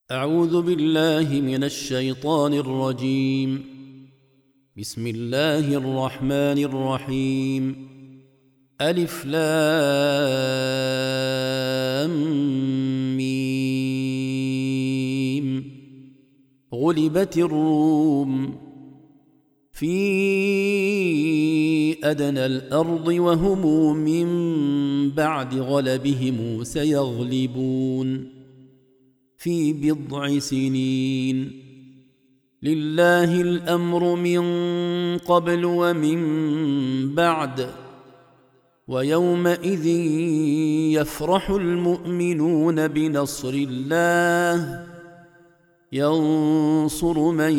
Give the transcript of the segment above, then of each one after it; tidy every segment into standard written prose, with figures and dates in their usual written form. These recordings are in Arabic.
أعوذ بالله من الشيطان الرجيم. بسم الله الرحمن الرحيم. ألف لام ميم. غلبت الروم في أدنى الأرض وهم من بعد غلبهم سيغلبون في بضع سنين. لله الأمر من قبل ومن بعد، ويومئذ يفرح المؤمنون بنصر الله ينصر من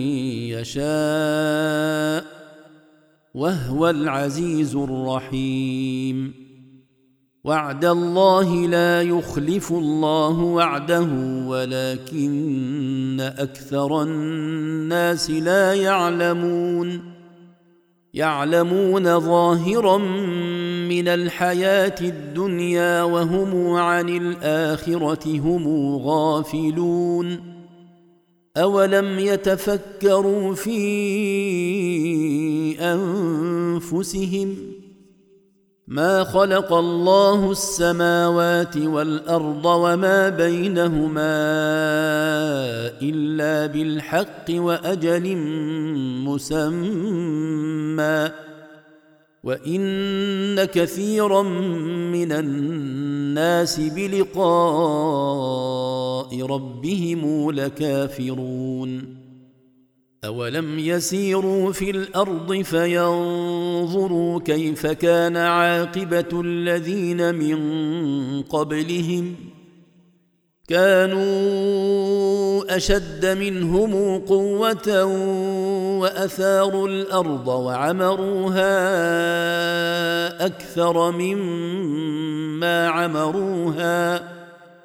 يشاء وهو العزيز الرحيم. وعد الله لا يخلف الله وعده ولكن أكثر الناس لا يعلمون ظاهرا من الحياة الدنيا وهم عن الآخرة هم غافلون. أولم يتفكروا في أنفسهم ما خلق الله السماوات والأرض وما بينهما إلا بالحق وأجل مسمى، وإن كثيرا من الناس بلقاء ربهم لكافرون. أولم يسيروا في الأرض فينظروا كيف كان عاقبة الذين من قبلهم كانوا أشد منهم قوة وأثاروا الأرض وعمروها أكثر مما عمروها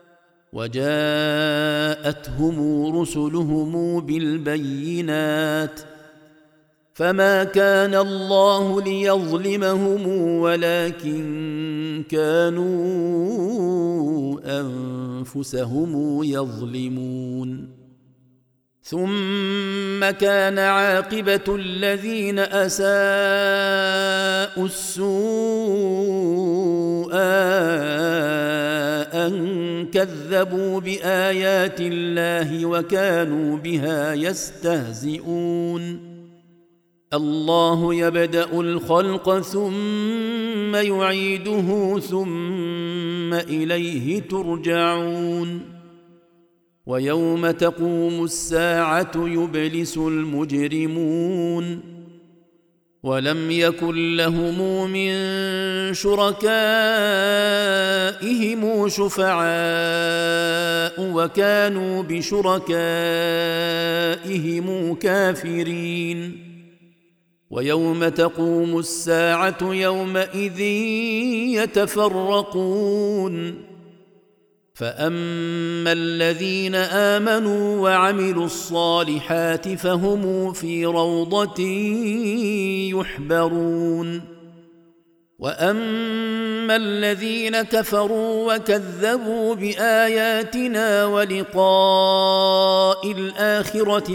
وجاءتهم رسلهم بالبينات فما كان الله ليظلمهم ولكن كانوا أنفسهم يظلمون. ثم كان عاقبة الذين أساءوا السوء أن كذبوا بآيات الله وكانوا بها يستهزئون. الله يبدأ الخلق ثم يعيده ثم إليه ترجعون. ويوم تقوم الساعة يبلس المجرمون ولم يكن لهم من شركائهم شفعاء وكانوا بشركائهم كافرين. ويوم تقوم الساعة يومئذ يتفرقون فأما الذين آمنوا وعملوا الصالحات فهم في روضة يحبرون. وأما الذين كفروا وكذبوا بآياتنا ولقاء الآخرة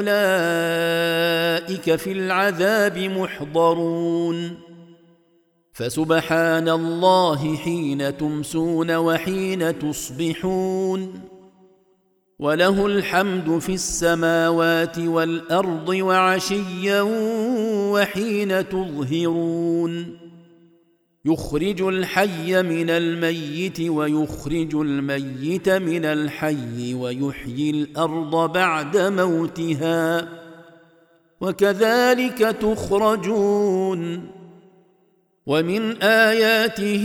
فأولئك في العذاب محضرون. فسبحان الله حين تمسون وحين تصبحون وله الحمد في السماوات والأرض وعشيا وحين تظهرون. يخرج الحي من الميت ويخرج الميت من الحي ويحيي الأرض بعد موتها وكذلك تخرجون. ومن آياته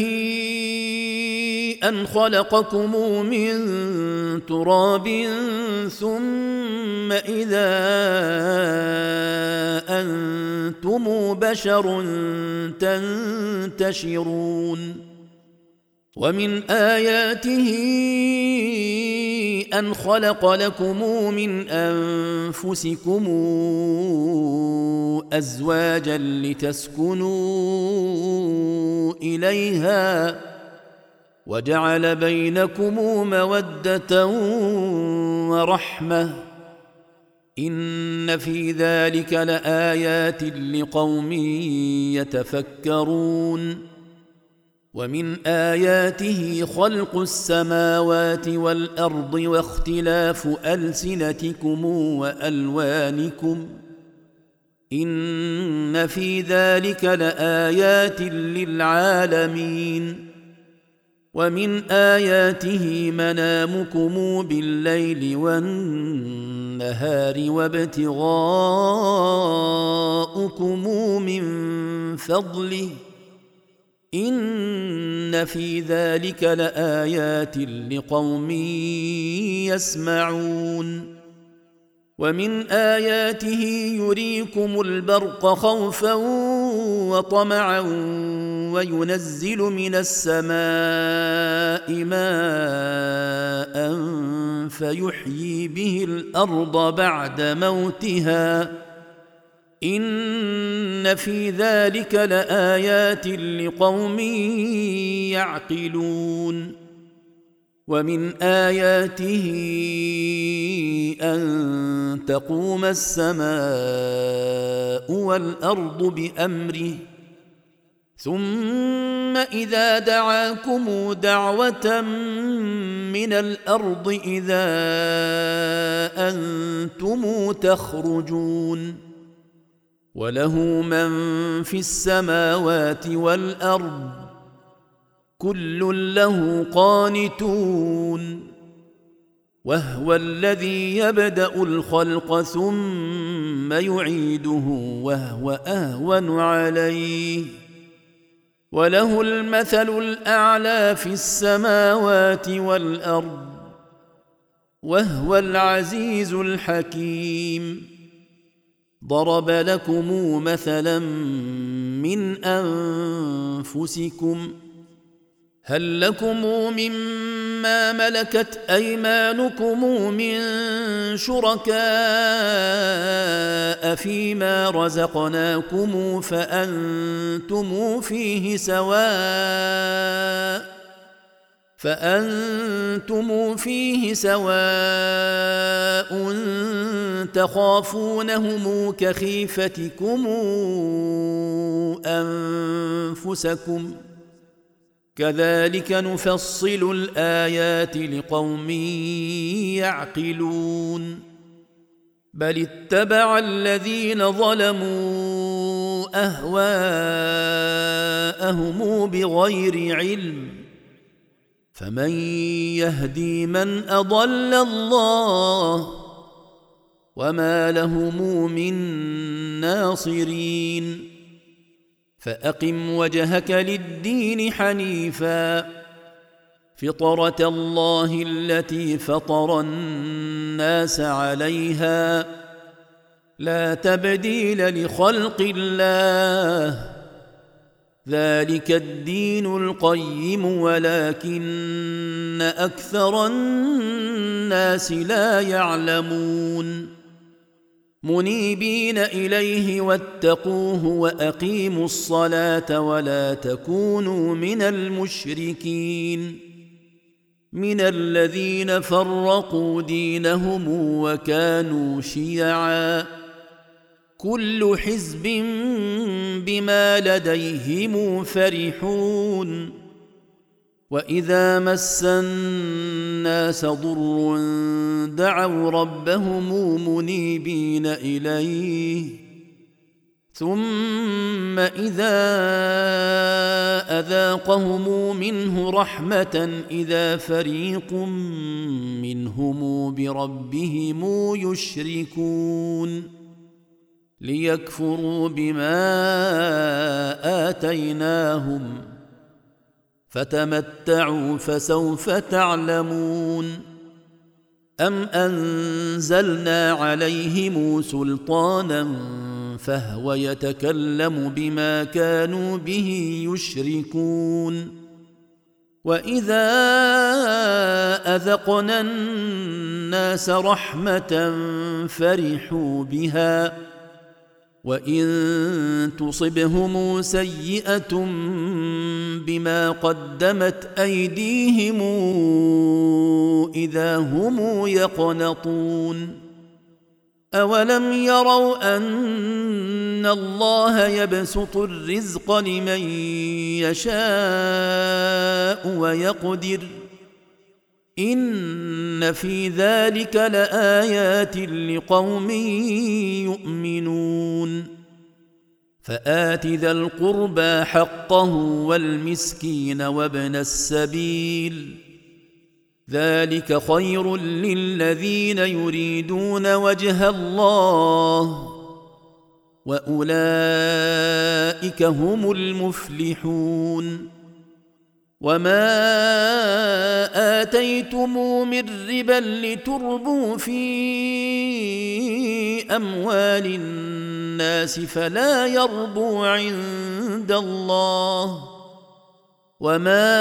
أن خلقكم من تراب ثم إذا أنتم بشر تنتشرون. ومن آياته أن خلق لكم من أنفسكم أزواجا لتسكنوا إليها وجعل بينكم مودة ورحمة إن في ذلك لآيات لقوم يتفكرون ومن آياته خلق السماوات والأرض واختلاف ألسنتكم وألوانكم إن في ذلك لآيات للعالمين ومن آياته منامكم بالليل والنهار وابتغاؤكم من فضله إن في ذلك لآيات لقوم يسمعون ومن آياته يريكم البرق خوفا وطمعا وينزل من السماء ماء فيحيي به الأرض بعد موتها إن في ذلك لآيات لقوم يعقلون ومن آياته أن تقوم السماء والأرض بأمره ثم إذا دعاكم دعوة من الأرض إذا أنتم تخرجون وله من في السماوات والأرض كل له قانتون وهو الذي يبدأ الخلق ثم يعيده وهو أهون عليه وله المثل الأعلى في السماوات والأرض وهو العزيز الحكيم ضرب لكم مثلا من أنفسكم هل لكم مما ملكت أيمانكم من شركاء فيما رزقناكم فأنتم فيه سواء تخافونهم كخيفتكم أنفسكم كذلك نفصل الآيات لقوم يعقلون بل اتبع الذين ظلموا أهواءهم بغير علم فمن يهدي من أضل الله وما لهم من ناصرين فأقم وجهك للدين حنيفا فطرة الله التي فطر الناس عليها لا تبديل لخلق الله ذلك الدين القيم ولكن أكثر الناس لا يعلمون منيبين إليه واتقوه وأقيموا الصلاة ولا تكونوا من المشركين من الذين فرقوا دينهم وكانوا شيعا كل حزب بما لديهم فرحون وإذا مس الناس ضر دعوا ربهم منيبين إليه ثم إذا أذاقهم منه رحمة إذا فريق منهم بربهم يشركون ليكفروا بما آتيناهم فتمتعوا فسوف تعلمون أم أنزلنا عليهم سلطانا فهو يتكلم بما كانوا به يشركون وإذا أذقنا الناس رحمة فرحوا بها وإن تصبهم سيئة بما قدمت أيديهم إذا هم يقنطون أولم يروا أن الله يبسط الرزق لمن يشاء ويقدر إن في ذلك لآيات لقوم يؤمنون فآت ذا القربى حقه والمسكين وابن السبيل ذلك خير للذين يريدون وجه الله وأولئك هم المفلحون وما آتيتم من ربا لتربوا في أموال الناس فلا يربو عند الله وما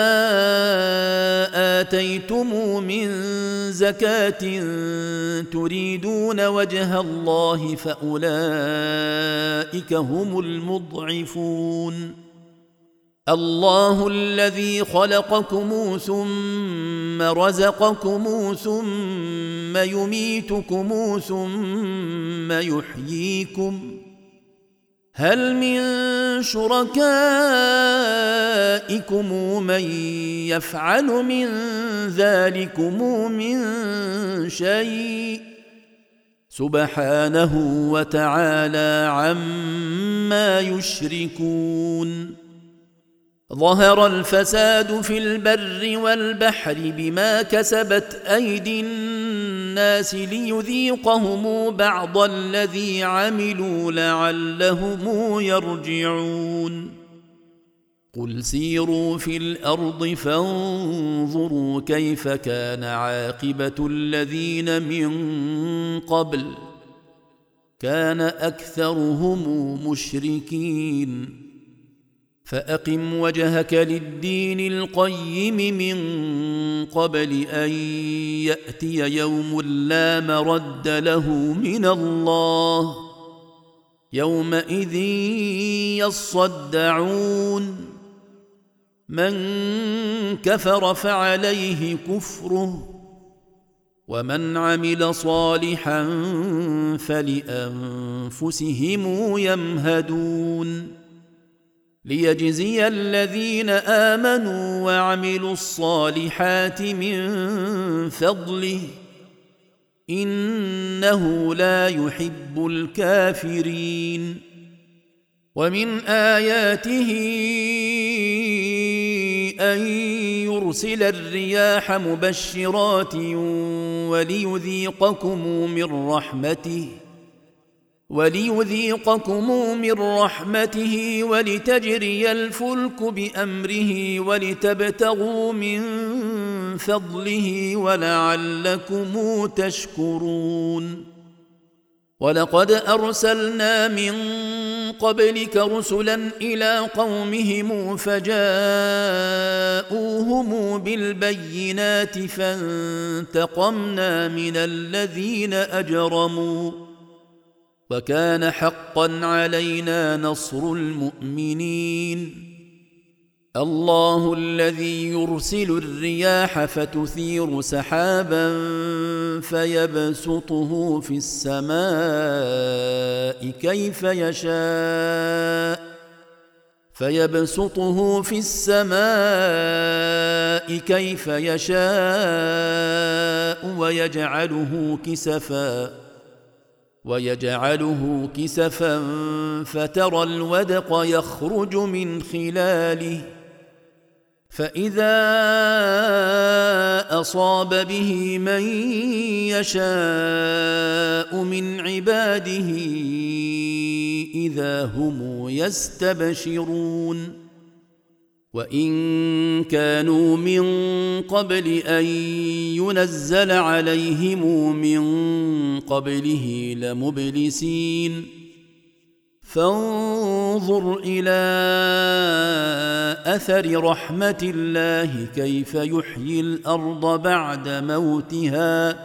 آتيتم من زكاة تريدون وجه الله فأولئك هم المضعفون الله الذي خلقكم ثم رزقكم ثم يميتكم ثم يحييكم هل من شركائكم من يفعل من ذلكم من شيء سبحانه وتعالى عما يشركون ظهر الفساد في البر والبحر بما كسبت أيدي الناس ليذيقهم بعض الذي عملوا لعلهم يرجعون قل سيروا في الأرض فانظروا كيف كان عاقبة الذين من قبل كان أكثرهم مشركين فأقم وجهك للدين القيم من قبل أن يأتي يوم لا مرد له من الله يومئذ يصدعون من كفر فعليه كفره ومن عمل صالحا فلأنفسهم يمهدون ليجزي الذين آمنوا وعملوا الصالحات من فضله إنه لا يحب الكافرين ومن آياته أن يرسل الرياح مبشرات وليذيقكم من رحمته ولتجري الفلك بأمره ولتبتغوا من فضله ولعلكم تشكرون ولقد أرسلنا من قبلك رسلا إلى قومهم فجاءوهم بالبينات فانتقمنا من الذين أجرموا وكان حقا علينا نصر المؤمنين الله الذي يرسل الرياح فتثير سحابا فيبسطه في السماء كيف يشاء ويجعله كسفا فترى الودق يخرج من خلاله فإذا أصاب به من يشاء من عباده إذا هم يستبشرون وإن كانوا من قبل أن ينزل عليهم من قبله لمبلسين فانظر إلى أثر رحمة الله كيف يحيي الأرض بعد موتها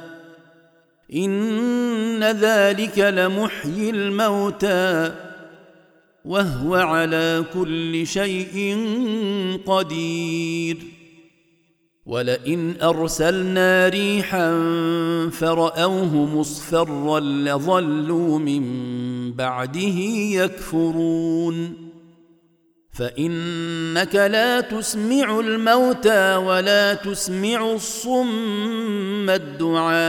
إن ذلك لمحيي الموتى وهو على كل شيء قدير. ولئن أرسلنا ريحا فرأوه مصفرا لظلوا من بعده يكفرون. فإنك لا تسمع الموتى ولا تسمع الصم الدعاء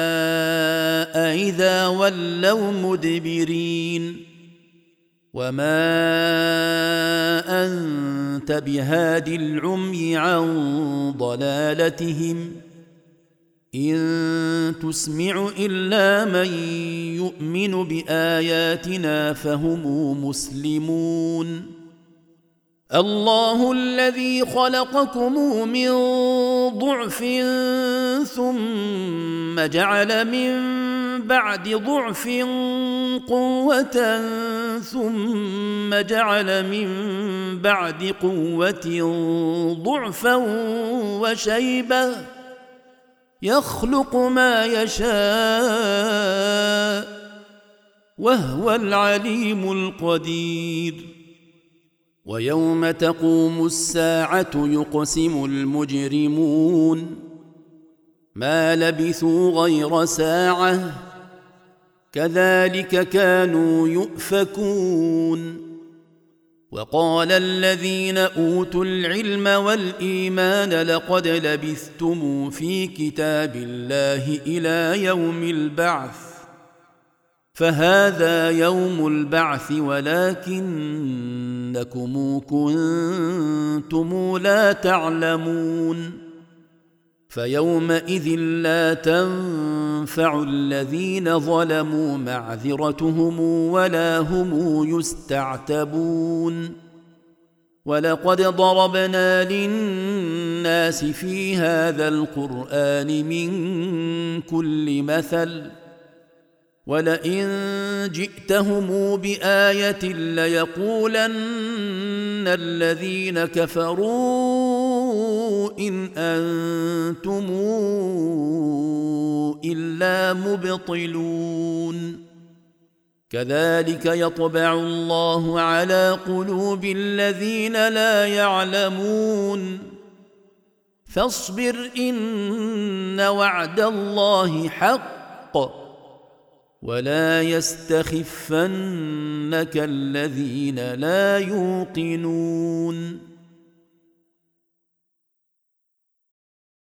إذا ولوا مدبرين. وما أنت بهاد العمي عن ضلالتهم إن تسمع إلا من يؤمن بآياتنا فهم مسلمون. الله الذي خلقكم من ضعف ثم جعل من بعد ضعف قوة ثم جعل من بعد قوة ضعفا وشيبة يخلق ما يشاء وهو العليم القدير. ويوم تقوم الساعة يقسم المجرمون ما لبثوا غير ساعة كذلك كانوا يؤفكون. وقال الذين أوتوا العلم والإيمان لقد لبثتم في كتاب الله إلى يوم البعث فهذا يوم البعث ولكنكم كنتم لا تعلمون. فيومئذ لا تنفع الذين ظلموا معذرتهم ولا هم يستعتبون. ولقد ضربنا للناس في هذا القرآن من كل مثل ولئن جئتهم بآية ليقولن الذين كفروا إن أنتم إلا مبطلون. كذلك يطبع الله على قلوب الذين لا يعلمون. فاصبر إن وعد الله حق ولا يستخفنك الذين لا يوقنون.